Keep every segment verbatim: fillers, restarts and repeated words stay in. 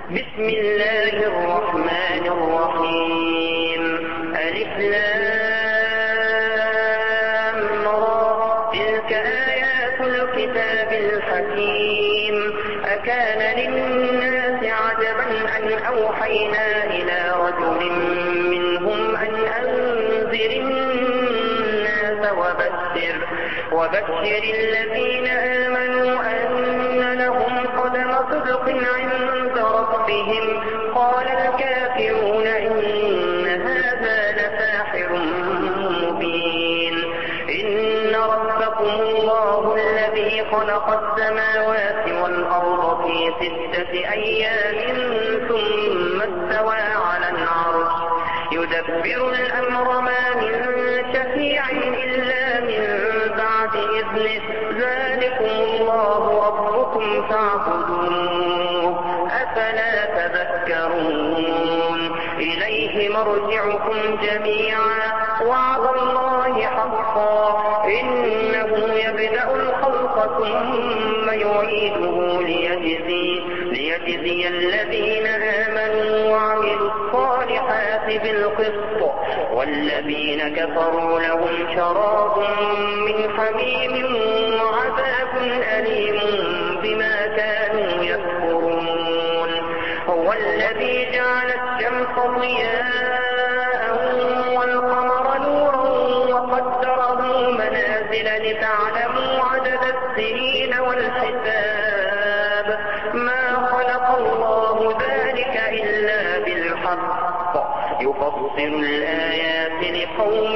بسم الله الرحمن الرحيم. ألف لام را. تلك آيات الكتاب الحكيم. أكان للناس عجبا أن أوحينا إلى رجل منهم أن أنذر الناس وبشر, وبشر الذين آمنوا أن لهم قدم صدق عند ربهم. قال الكافرون إن هذا لساحر مبين. إن ربكم الله الذي خلق السماوات والأرض في ستة أيام ثم استوى على العرش يدبر الأمر ما من شفيع إلا من بعد إذنه. ذلكم الله ربكم فاعبدوه أفلا تذكرون. إليه مرجعكم جميعا وعد الله حقا إنه يبدأ الخلق ثم يعيده ليجزي, ليجزي الذين آمنوا وعملوا الصالحات بالقسط والذين كفروا لهم شراب من حميم وعذاب أليم بما كانوا يكفرون. هو الذي جعل الشمس ضياء والقمر نورا وقدره منازل لتعلموا عدد السنين والحساب. ما خلق الله ذلك إلا بالحق يفصل الآيات لقوم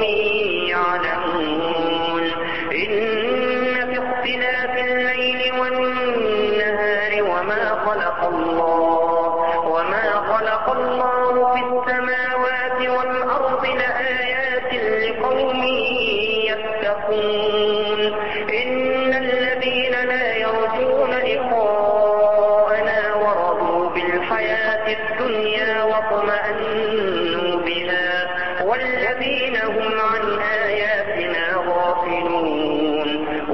يعلمون. إن في اختلاف الليل والنهار وما خلق الله وما خلق الله في السماوات والأرض لآيات لقوم يتقون. إن الذين لا يرجون لقاءنا ورضوا بالحياة الدنيا واطمأنوا بها والذين هم عن آياتنا غافلون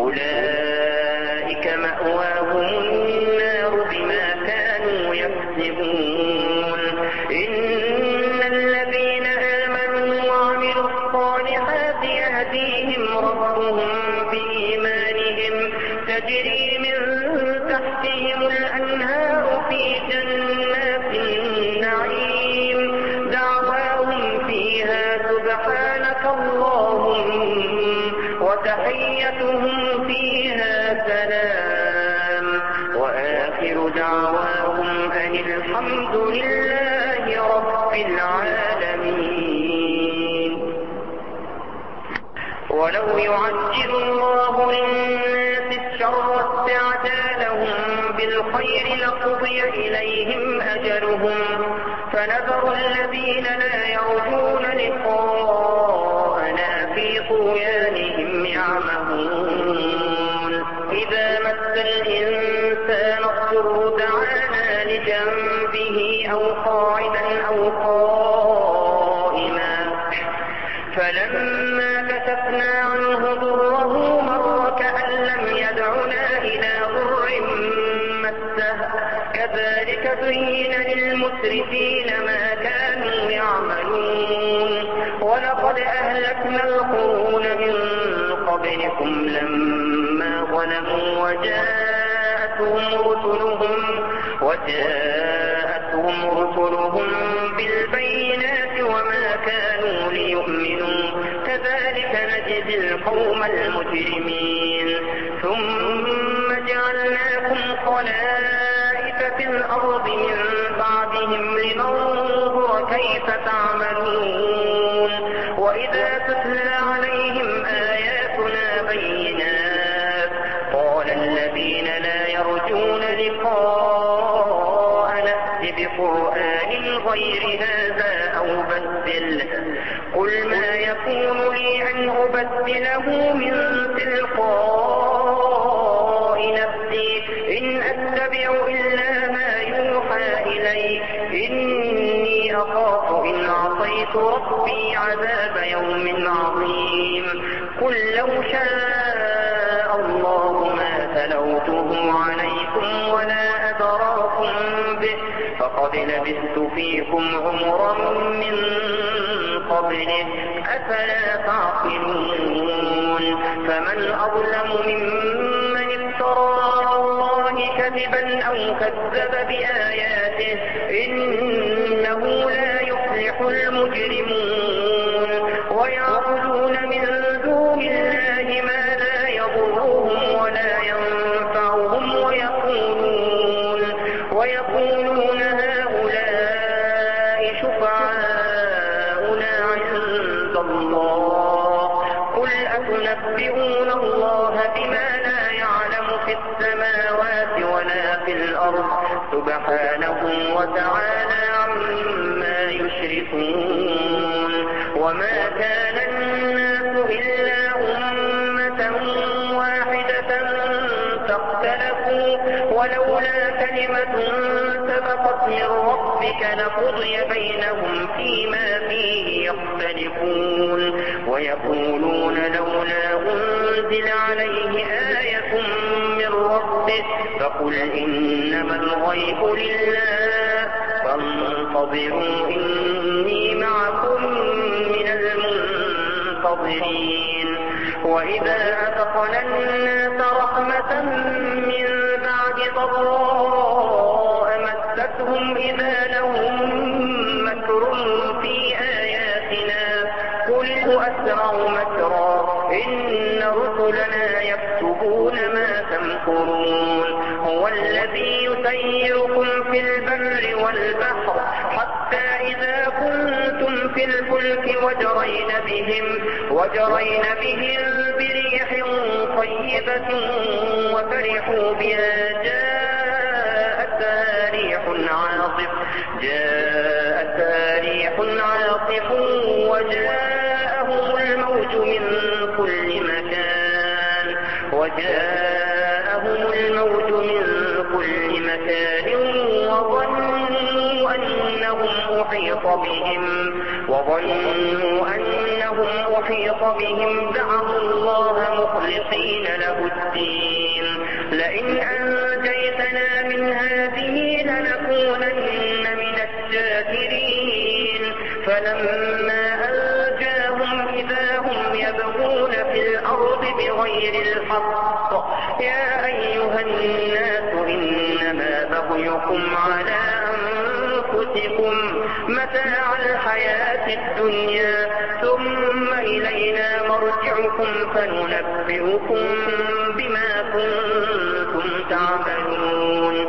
أولئك مأواهم النار بما كانوا يكسبون. إن الذين آمنوا وعملوا الصالحات يهديهم ربهم بإيمانهم تجري من تحتهم الأنهار في جنات النعيم. دعواهم فيها سبحانك اللهم وتحيتهم فيها سلام وآخر دعواهم أن الحمد لله رب العالمين. ولو يعجل الله للناس الشر استعجالهم بالخير لقضي إليهم أجلهم فنذر الذين لا يرجون لقاءنا في طغيانهم يعمهون. إذا مس الإنسان الضر دعانا لجنبه أو قاعدا أو قائما فلما كشفنا عنه ضره مر كأن لم يدعنا إلى ضر مسه. كذلك زين للمسرفين ما كانوا يعملون. ولقد أهلكنا القرون من قبلكم لما ظلموا وجاءتهم رسلهم وجاءتهم رسلهم بالبينات وما كانوا ليؤمنوا. كذلك نجزي القوم المجرمين. ثم جعلناكم خلائف في الأرض من بعدهم لننظر كيف تعملون. وإذا تتلى عليهم آياتنا بينات قال الذين لا يرجون لقاءنا ائت بقرآن غير هذا أو بدله. قل ما يكون لي أن أبدله من تلقاء نفسي إن أتبع إلا ما يوحى إلي. إني أخاف إن عصيت ربي عذاب يوم عظيم. قل لو شاء الله ما تلوته عليكم ولا أدراكم به فقد لبثت فيكم عمرا من قبله أفلا تعقلون فمن أظلم ممن افترى على الله كذبا أو كذب بآياته إنه لا يفلح المجرمون ويعبدون من دون الله ما لا يضرهم ولا ينفعهم ويقولون, ويقولون هؤلاء شفعاؤنا عند الله قل أتنبئون الله بما لا يعلم في السماوات ولا في الأرض سبحانه وتعالى عما يشركون وما كان الناس إلا أمة واحدة فاختلفوا ولولا كلمة سبقت من ربك لقضي بينهم فيما فيه يختلفون ويقولون لولا أنزل عليه آية من ربه فقل إنما الغيب لله فانتظروا إني معكم من المنتظرين وإذا أذقنا الناس رحمة من بعد ضراء مستهم إذا لهم مكر في آياتنا قل أسرع مكرا إن رسلنا يكتبون ما تمكرون هو الذي يسيركم في البر والبحر حتى إذا كنتم في الفلك وجرين بهم, وجرين بهم بريح طيبة وفرحوا بها جاءتها ريح عاصف جاءتها ريح عاصف وجاءهم الموج من كل مكان وجاءهم الموج من كل مكان وظنوا أنهم أحيط بهم وظنوا أنهم أحيط بهم دعوا الله مخلصين له الدين لئن أنجيتنا من هذه لنكونن من الشاكرين فلما أنجاهم إذا هم يبغون في الأرض بغير الحق يا أيها الناس إنما بغيكم على أنفسكم متاع الحياة الدنيا ثم إلينا مرجعكم فننبئكم بما كنتم تعملون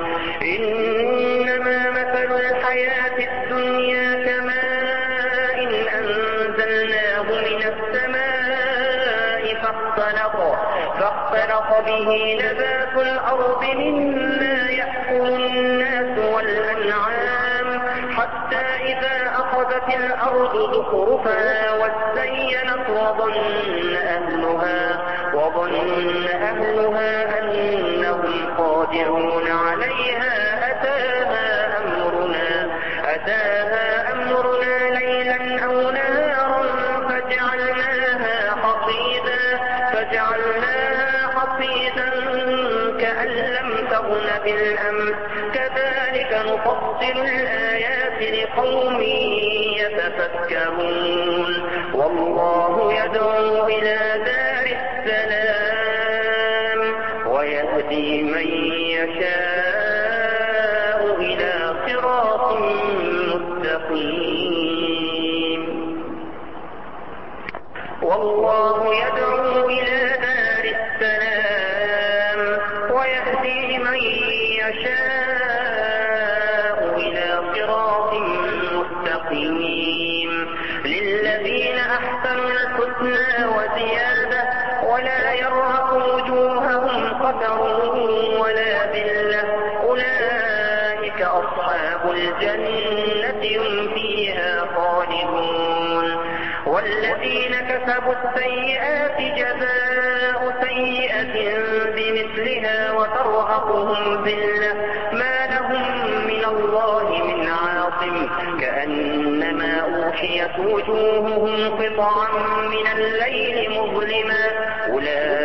إنما مثل الحياة الدنيا كماء إن أنزلناه من السماء فاختلط, فاختلط به نبات الأرض مما يأكل الناس والأنعام حتى إذا أخذت الأرض زخرفها وازينت وظن أهلها, وظن أهلها أنهم قادرون عليها أتاها أمرنا, أتاها أمرنا ليلا أو نهارا فجعلناها حصيدا, فجعلناها حصيدا كأن لم تغن بالأمس كذلك نفصل الآيات لقوم يتفكرون والله يدعو إلى دار السلام ويهدي من يشاء إلى صراط مستقيم والله يدعو إلى دار السلام ويهدي من يشاء إلى صراط مستقيم للذين أحسنوا الحسنى وزيادة ولا يرهق وجوههم قتر ولا ذلة أولئك أصحاب الجنة هم فيها خالدون والذين كسبوا السيئات جزاء سيئة بمثلها وترهقهم ذلة ما لهم من الله من عاصم كأنما أوحيت وجوههم قطعا من الليل مظلما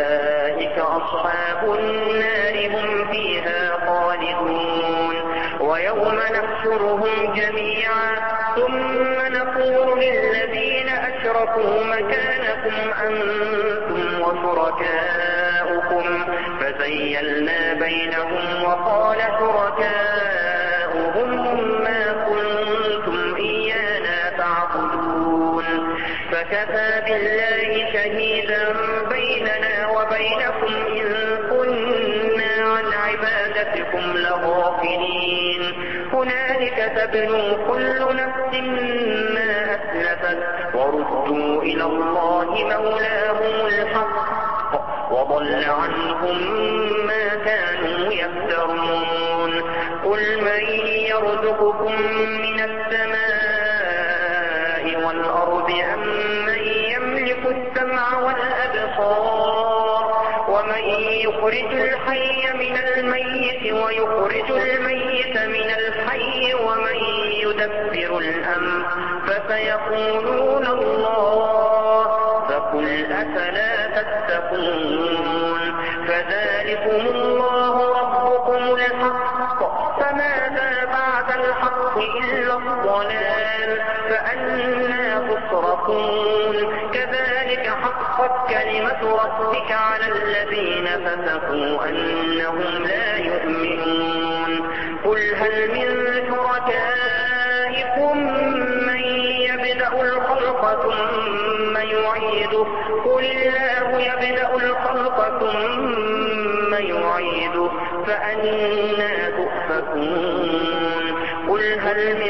أولئك أصحاب النار هم فيها خالدون ويوم نحشرهم جميعا ثم نقول للذين أشركوا مكانكم أنتم وشركاؤكم فزيلنا بينهم وقال شركاؤهم ما كنتم إيانا تعبدون فكفى بالله شهيدا بيننا وبينكم إن كنا عن عبادتكم لغافلين هنالك تبلو كل نفس ما أسلفت وردوا إلى الله مولاهم الحق وضل عنهم ما كانوا يفترون قل من يرزقكم من السماء والأرض أم من يملك السمع والأبصار ومن يخرج الحي من الميت ويخرج الميت من الحي ومن يدبر الأمر فسيقولون الله فقل أفلا تتقون فذلكم الله ربكم الحق فماذا بعد الحق إلا الضلال فأنى تصرفون كذلك حقت كلمة ربك على الذين فسقوا أنهم لا يؤمنون قل هل من شركائكم من يبدأ الخلق ثم يعيده قل الله يبدأ الخلق ثم يعيده فأنى تؤفكون قل هل من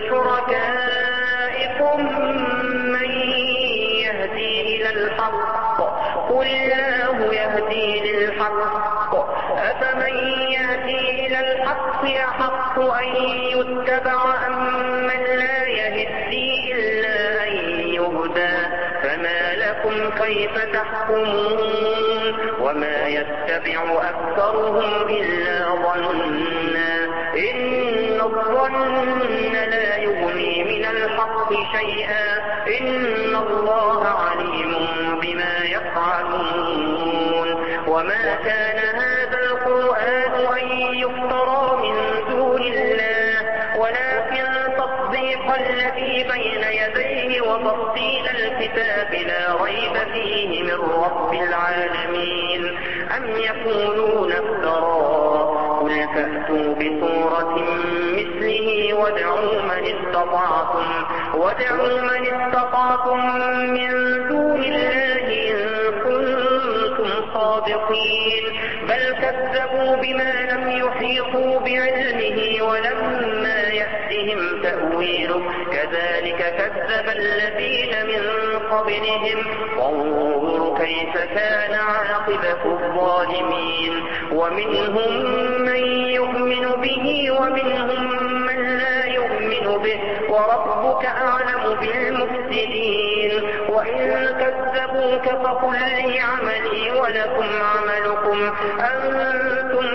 شركائكم من يهدي إلى الحق قل الله يهدي للحق أفمن يهدي إلى الحق يحق أن يتبع أم من لا يهدي إلا أن يهدى فما لكم كيف تحكمون وما يتبع أكثرهم إلا ظنا إن الظن لا يغني من الحق شيئا إن الله عليم بما يفعلون وما كان هذا القرآن أن يفترى من دون الله ولكن تصديق الذي بين يديه وتفصيل الكتاب لا ريب فيه من رب العالمين أم يقولون افتراه قل فأتوا بسورة مثله وادعوا من استطعتم وادعوا من استطعتم من دون الله إن كنتم صادقين بل كذبوا بما لم يحيطوا بعلمه ولما يأتهم تأويله كذلك كذب الذين من قبلهم وانظر كيف كان عاقبة الظالمين ومنهم من يؤمن به ومنهم من لا يؤمن به وربك أعلم بالمفسدين وإن كذبوك فقل لي عملي ولكم عملكم أنتم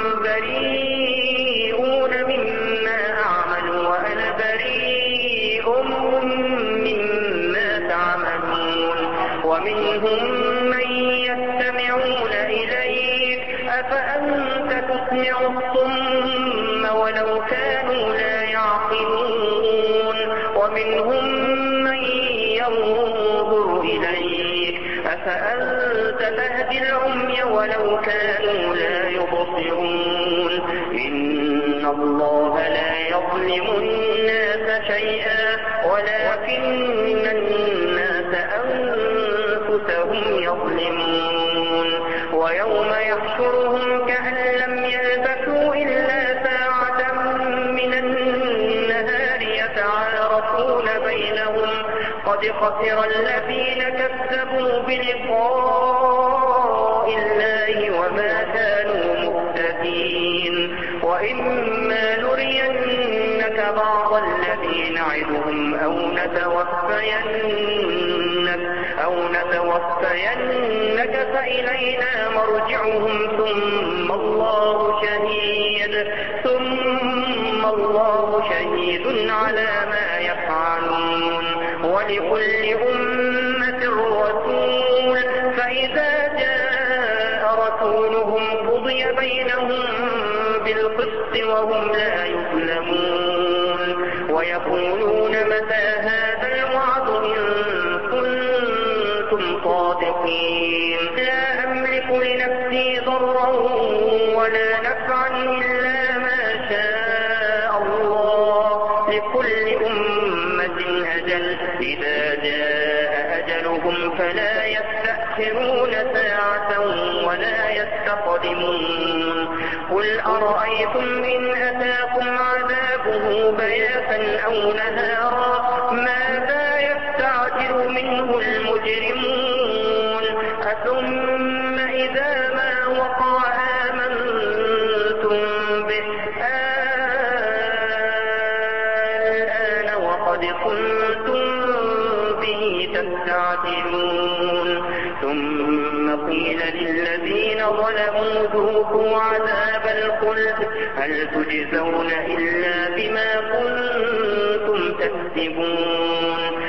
بريئون مما أعمل وأنا بريء مما تعملون ومنهم من يستمعون إليك أفأنت تسمع الصم ولو كانوا لا يعقلون ومنهم من ينظر إليك أفأنت تهدي العمي ولو كانوا لا يبصرون إن الله لا يظلم الناس شيئا ولكن الناس أنفسهم يظلمون ويوم يحشرهم كأن لم يلبثوا إلا ساعة من النهار يتعارفون بينهم قد خسر الذين كذبوا بلقاء الله وما كانوا مهتدين وإما نرينك بعض الذي نعدهم أو نتوفينك أو نتوفينك فإلينا مرجعهم ثم الله شهيد ثم الله شهيد على ما يفعلون ولكل أمة رسول فإذا جاء رسولهم قضي بينهم بالقسط وهم لا يظلمون ويقولون متى هذا الوعد إن كنتم صادقين لا أملك لنفسي ضرا ولا نفعا إلا ما شاء الله لكل أمة أجل إذا جاء أجلهم فلا يستأخرون ساعة ولا يستقدمون قل أرأيتم إن أتاكم عذابه بياتا أو نهارا ماذا يستعجل منه المجرمون أثم إذا ما وقع آمنتم به الآن وقد كنتم به تستعجلون ثم قيل للذين ظلموا ذوقوا عذاب الخلد هل تجزون إلا بما كنتم تكسبون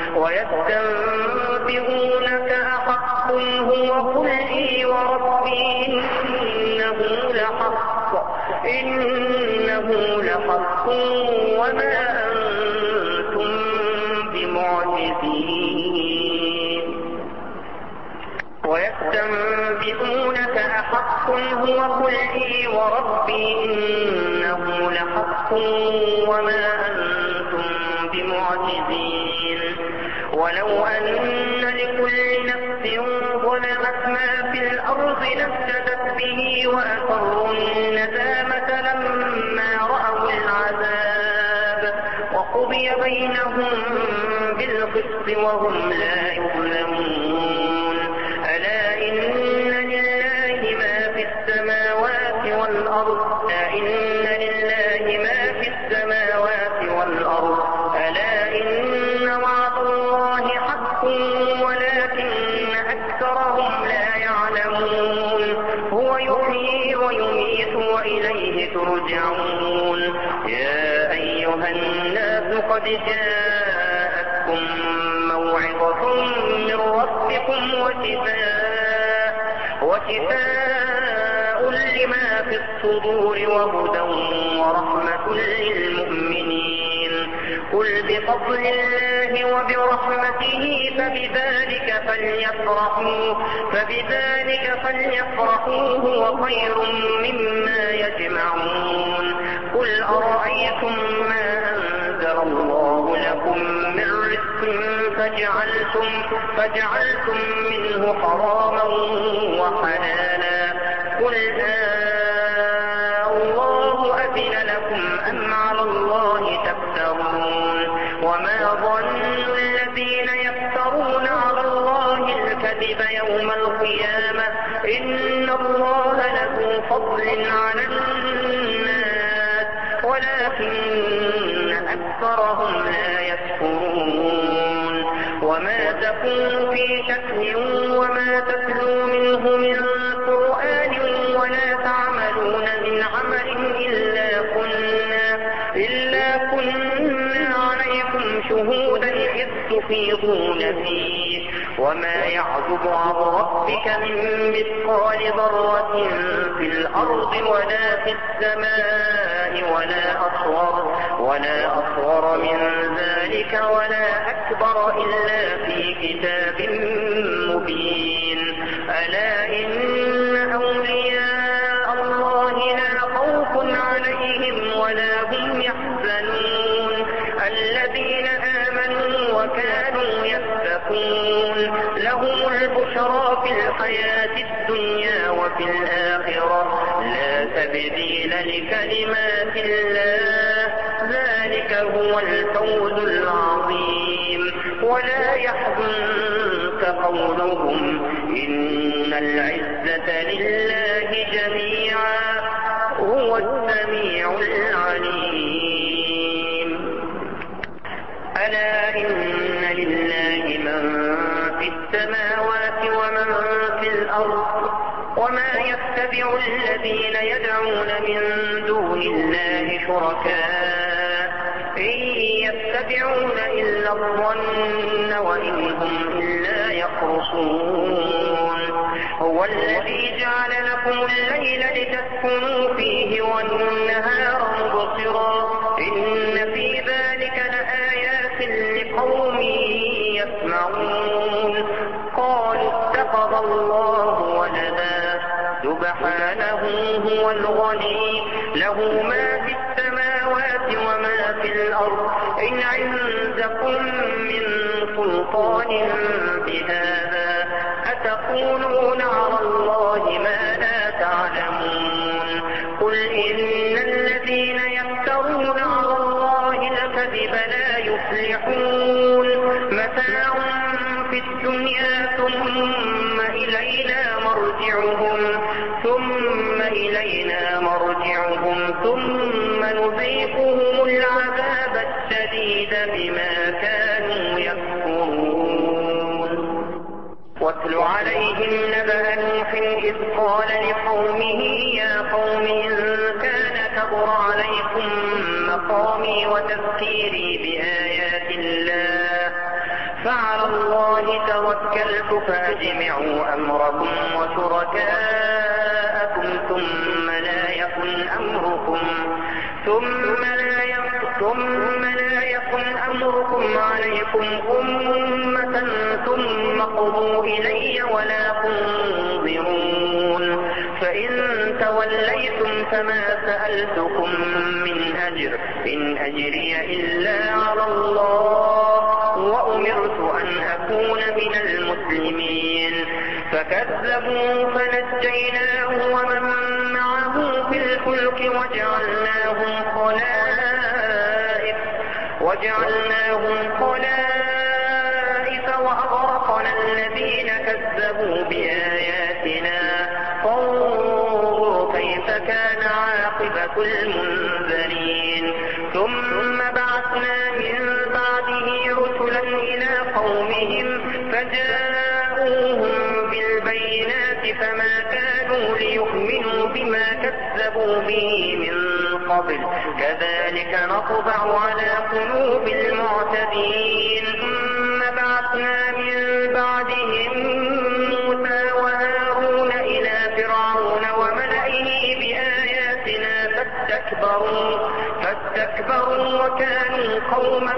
ويستنبئونك أحق هو قل إي وربي إنه لحق إنه لحق وما أنتم بمعجزين ويستنبئونك أحق هو قل إي وربي إنه لحق وما أنتم بمعجزين ولو أن لكل نفس ظلمت ما في الأرض لافتدت به وأسروا الندامة لما رأوا العذاب وقضي بينهم بالقسط وهم لا يظلمون ألا إن لله ما في السماوات والأرض إن لله ما في السماوات والأرض ألا إن وعد الله حق ولكن أكثرهم لا يعلمون هو يحيي ويميت وإليه ترجعون يا أيها الناس قد جاءتكم موعظة من ربكم وشفاء وشفاء لما في الصدور وهدى ورحمة للمؤمنين قل بفضل الله وبرحمته فبذلك فليفرحوا فبذلك فليفرحوا هو خير مما يجمعون قل أرأيتم ما أنزل الله لكم من رزق فجعلتم فجعلتم منه حراما وحلالا قل آه الله أذن لكم أم على الله تفترون وما ظن الذين يفترون على الله الكذب يوم القيامة إن الله له فضل على الناس ولكن أكثرهم لا يشكرون وما تكون في شأن وما تتلو منه من قرآن ولا تعملون من عمل إلا كنا إلا كنا عليكم شهودا إذ تفيضون فيه وما يعزب عن ربك من مثقال ذرة في الأرض ولا في السماء ولا أصغر ولا أصغر من ذلك ولا أكبر إلا في كتاب مبين ألا إن أولياء الله لا خوف عليهم ولا هم يحزنون الذين آمنوا وكانوا يتقون لهم البشرى في الحياة الدنيا وفي الآخرة لا تبديل لكلمات الله ذلك هو الفوز العظيم ولا يحزنك قولهم إن العزة لله جميعا هو السميع العليم ألا إن لله من في السماوات ومن في الأرض وما يتبع الذين يدعون من دون الله شركاء إن يتبعون إلا الظن وإن هم إلا يخرصون هو الذي جعل لكم الليل لتسكنوا فيه والنهار مبصرا إن في ذلك لآيات في الأرض إن عندكم من سلطان بهذا أتقولون على الله ما لا تعلمون قل إن الذين يفترون على الله الكذب لا يفلحون متاع في الدنيا ثم إلينا مرجعهم ثم إلينا مرجعهم ثم نذيقهم العذاب الشديد بما كانوا يكفرون واتل عليهم نبأ نوح إذ قال لقومه يا قوم إن كان كبر عليكم مقامي وتذكيري بآيات الله فعلى الله توكلت فأجمعوا أمركم وشركاءكم ثم لا يكن أمركم ثم لا يكن ثم لا يكن أمركم عليكم أمة ثم قضوا إلي ولا تنظرون فإن توليتم فما سألتكم من أجر إن أجري إلا على الله وأمرت أن أكون من المسلمين فكذبوا فنجيناه ومن معه في الفلك وجعلناهم خلائف وجعلناهم خلائف وأغرقنا الذين كذبوا بآياتنا فانظر كيف كان عاقبة المنذرين ثم بعثنا من بعده رسلا إلى قومهم فجاءوهم بالبينات فما كانوا ليؤمنوا بما كذبوا به من قبل كذلك نطبع على قلوب المعتدين ثم بعثنا من بعدهم موسى وهارون إلى فرعون وملئه بآياتنا فاستكبروا فاستكبروا وكانوا قوما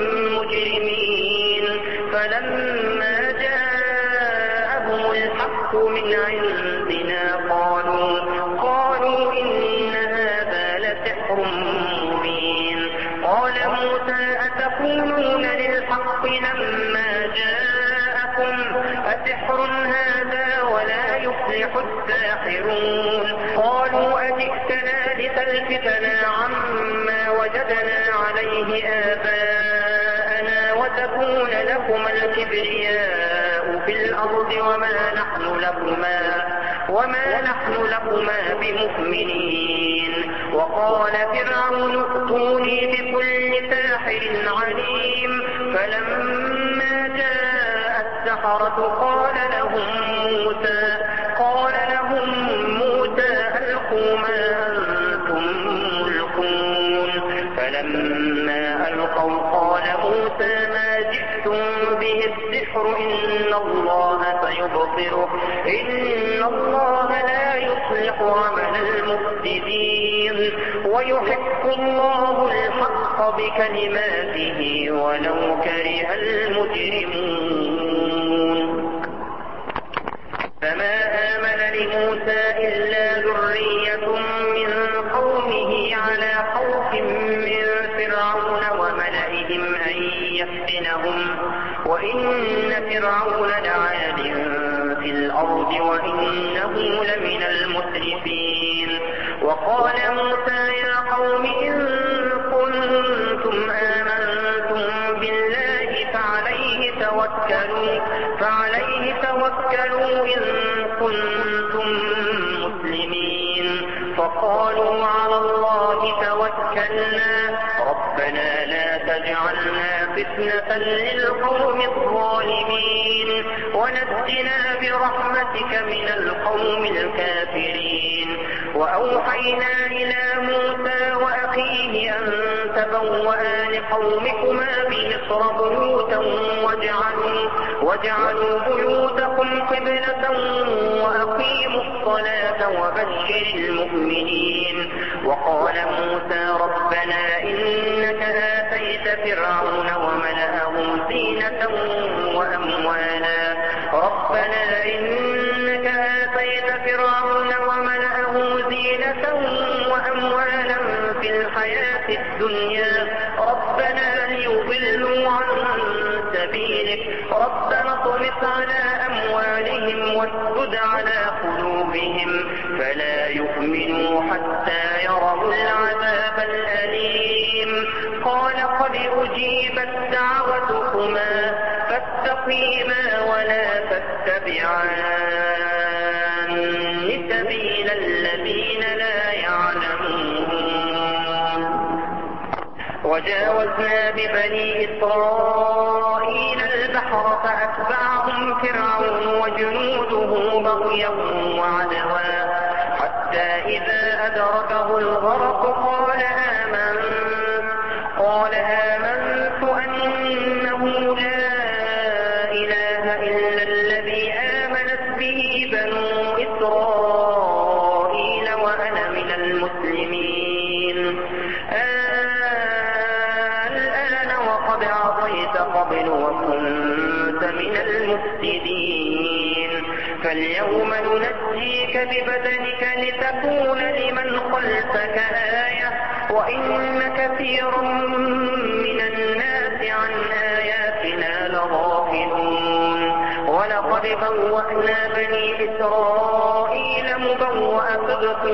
مجرمين فلما جاءهم الحق من عندنا قالوا قالوا إن هذا لسحر مبين قال موسى أتقولون للحق لما جاءكم أسحر هذا ولا يفلح الساحرون قالوا أجئتنا لتلفتنا عما وجدنا عليه آباءنا وتكون لكما الكبرياء في الأرض وما نحن لكما وما نحن لكما بمؤمنين وقال فرعون ائتوني بكل ساحر عليم فلما جاء السحرة قال لهم موسى قال لهم موسى ألقوا ما أنتم ملقون فلما ألقوا قال موسى ما جئتم به السحر إن الله سيبصره إن الله لا يصلح عمل المفسدين ويحق الله الحق بكلماته ولو كره المجرمون فما آمن لموسى إلا ذرية من قومه على خوف من فرعون وملئهم أن يفتنهم وإن فرعون لعال في الأرض وإنه لمن المسرفين وقال موسى يا قوم إن كنتم آمنتم بالله فعليه توكلوا فعليه توكلوا إن كنتم مسلمين فقالوا على الله توكلنا ربنا لا تجعلنا فتنة للقوم الظالمين ونجنا برحمتك من القوم الكافرين وأوحينا إلى موسى وأخيه أن تبوأ لقومكما بمصر بيوتا واجعلوا, واجعلوا بيوتكم قبلة وأقيموا الصلاة وبشر المؤمنين وقال موسى ربنا إنك آتيت فرعون وملأه زينة وأموالا ربنا إنك آتيت فرعون وملأه زينة وأموالا في الحياة الدنيا ربنا ليضلوا عن سبيلك ربنا اطمس على أموالهم واسدد على قلوبهم فلا يؤمنوا حتى يروا العذاب الأليم قال قد أجيبت دعوتكما فاستقيما ولا تتبعان سبيل الذين لا يعلمون. وجاوزنا ببني إسرائيل البحر فأتبعهم فرعون وجنوده بغيا وعدوا حتى إذا أدركه الغرق قال آمنت قال آمنت أنه لا إله إلا الذي آمنت به بنو إسرائيل وأنا من المسلمين. الآن وقد عصيت قبل وكنت من المفسدين فاليوم ننجيك ببدنك لتكون لمن خلفك آية وإن كثيرا من الناس عن آياتنا لغافلون. ولقد بوأنا بني إسرائيل مبوأ صدق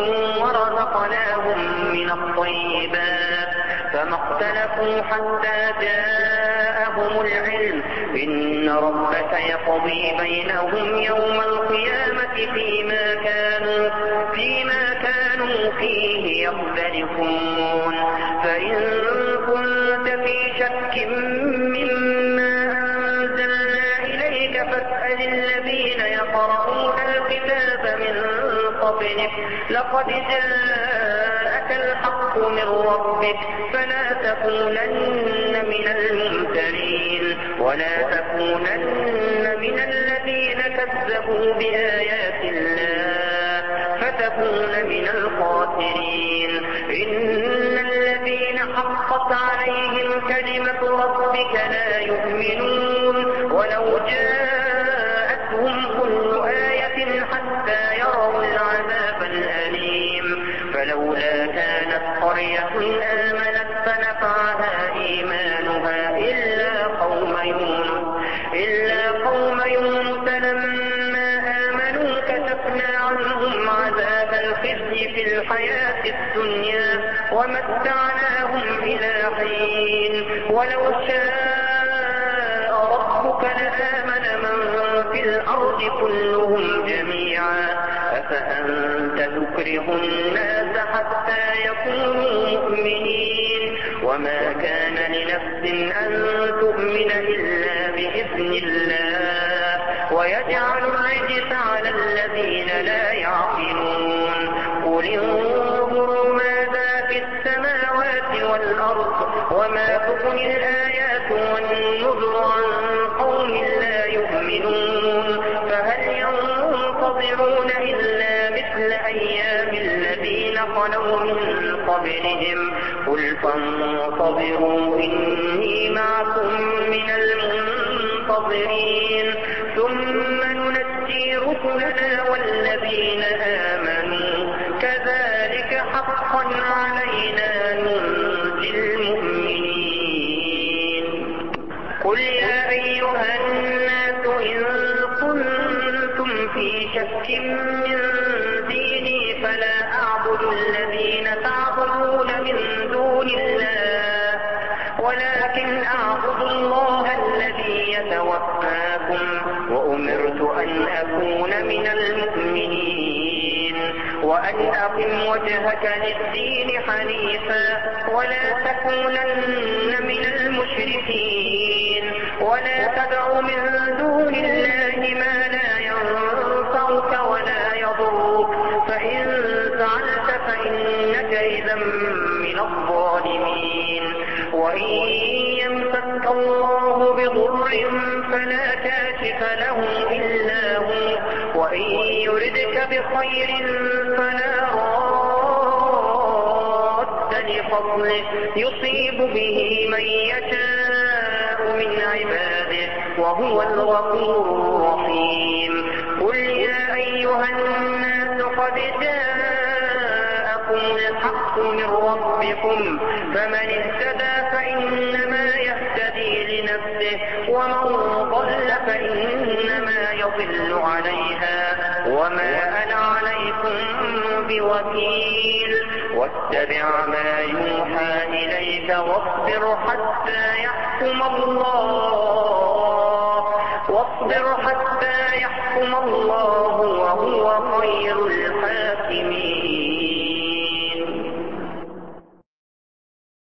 ورزقناهم من الطيبات فما اختلفوا حتى جاءهم العلم إن ربك يقضي بينهم يوم القيامة فيما كانوا فيما كانوا فيه يختلفون. فإن كنت في شك مما أنزلنا إليك فاسأل الذين يقرؤون الكتاب من قبلك لقد جاءك الحق من ربك فلا تكونن من الممترين ولا تكونن من الذين كذبوا بآيات الله فتكون من الخاسرين. إن الذين حقت عليهم كلمة ربك لا يؤمنون ولو جاءتهم كل آية حتى يروا العذاب الأليم فلولا كانت قرية آمنت فنفعها إيمانها إلا قوم يونس إلا قوم يونس لما آمنوا كشفنا عنهم عذاب الخزي في الحياة الدنيا ومتعناهم إلى حين ولو شاء ربك لآمن من في الأرض كلهم جميعا أفأنت تكره الناس حتى يكونوا مؤمنين وما كان لنفس أن تؤمن إلا بإذن الله ويجعل الرجس على الذين لا يعقلون. قل انظروا ماذا في السماوات والأرض وما تغني الآيات والنذر عن قوم لا يؤمنون فهل ينتظرون إلا مثل أيام الذين خلوا من قبلهم قل فانتظروا إني معكم من المنتظرين ثم ننجي رسلنا والذين آمنوا كذلك حقا علينا ننجي المؤمنين. قل يا أيها الناس إن كنتم في شك من ديني فلا أعبد الذين تعبدون من دون الله ولكن أعبد الله الذي يتوفاكم وأمرت أن أكون من المؤمنين وأن أقم وجهك للدين حنيفا ولا تكونن من المشركين ولا تدع من دون الله ما لا ينفعك ولا يضرك فإن فعلت فإنك إذا من الظالمين. وإن يمسك الله بضر فلا كاشف له إلا هو وإن يردك بخير فلا راد لفضله يصيب به من يشاء من عباده وهو الغفور الرحيم. قل يا أيها الناس قد جاءكم الحق من ربكم، فمن اهتدى فإنما يهتدي لنفسه، ومن ضل فإنما يضل عليها، وما أنا عليكم بوكيل. واتبع ما يوحى إليك واصبر حتى يحكم الله واصبر حتى يحكم الله وهو خير الحاكمين.